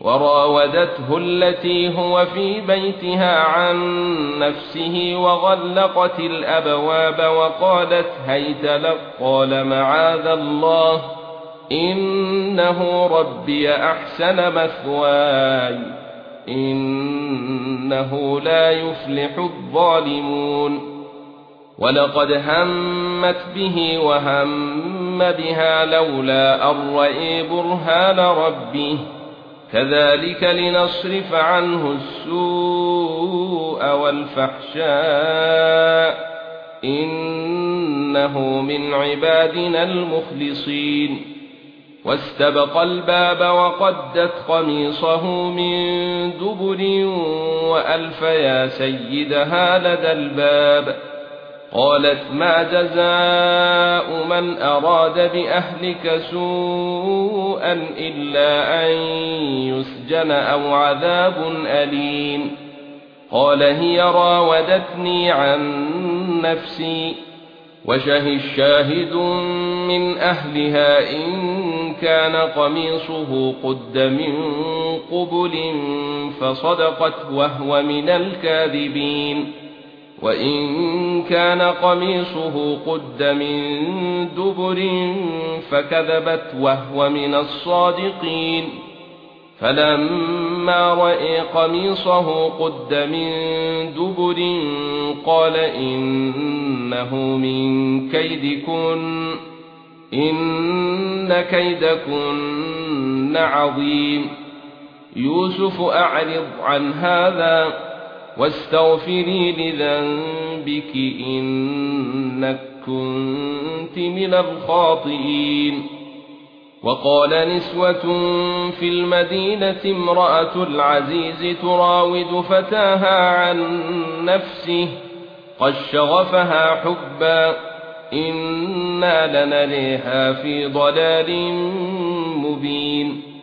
وراودته التي هو في بيتها عن نفسه وغلقت الأبواب وقالت هيت لك قال معاذ الله إنه ربي أحسن مثواي إنه لا يفلح الظالمون ولقد همت به وهم بها لولا أن رأى برهان ربه كذلك لنصرف عنه السوء والفحشاء إنه من عبادنا المخلصين واستبق الباب وقدت قميصه من دبر وألف يا سيدها لدى الباب قالت ما جزاء من أراد بأهلك سوءا إلا أن يسجن أو عذاب أليم قال هي راودتني عن نفسي وشهد شاهد من أهلها إن كان قميصه قد من قبل فصدقت وهو من الكاذبين وإن كان قميصه قد من دبر فكذبت وهو من الصادقين فلما رأى قميصه قد من دبر قال إنه من كيدكن إن كيدكن عظيم يوسف أعرض عن هذا واستغفري لذنبك إنك كنت من الخاطئين وقال نسوة في المدينة امرأة العزيز تراود فتاها عن نفسه قد شغفها حبا إنا لنريها في ضلال مبين